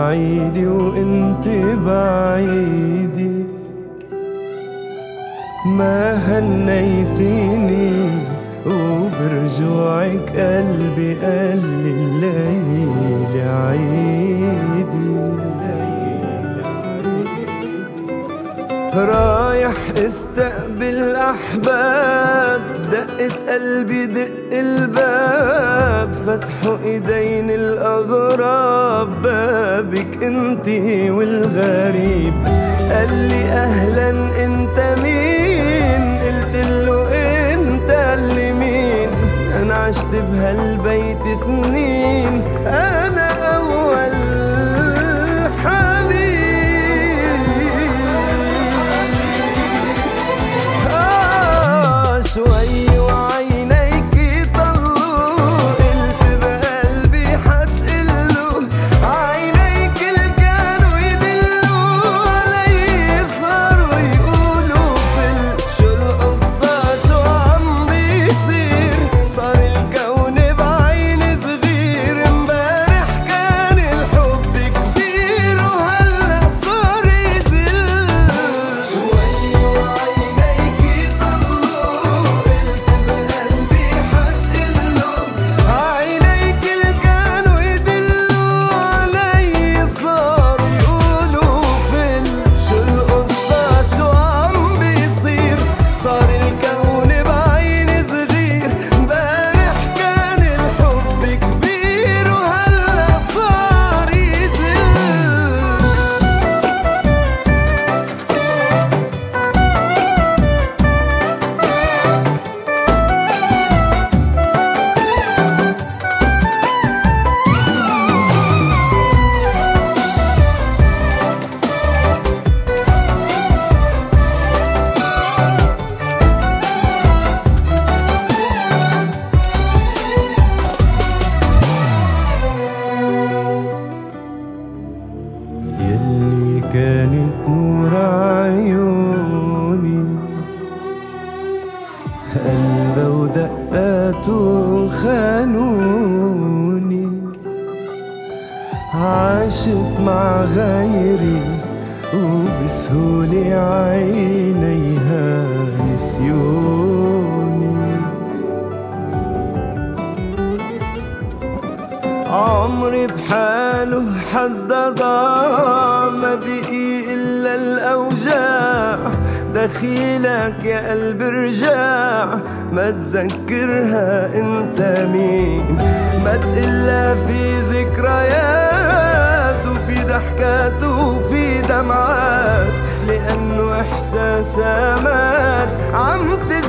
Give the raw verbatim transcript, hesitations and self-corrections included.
عيدي وانت بعيدي، ما هنيتيني وبرجوعك قلبي قال لي الليل عيدي. رايح استقبل احباب، دقت قلبي دق الباب، فتحوا ايدين الاغراب، بابك انتي والغريب. قال لي اهلا انت مين؟ قلتله انت اللي مين؟ انا عشت بهالبيت سنين، انا اول حبيب. شوي وعينيكي طلوا، قلت بقلبي حتقلوا، عينيك اللي كانوا يدلوا علي صاروا يقولوا فل. شو القصة شو عم بيصير؟ صار الكون بعين صغير، امبارح كان الحب كبير وهلا صار يزل. شوي وعينيكي طلوا، يلي كانت نور عيوني، قلبه ودقاته خانوني، عاشت مع غيري وبسهولة عينيها نسيوني. عمري بحاله حدا ضاع، ما بقي إلا الأوجاع، دخيلك يا قلب رجع، ما تذكرها انت مين، ما تقلها في ذكريات وفي ضحكات وفي دمعات، لأنه إحساسها مات عم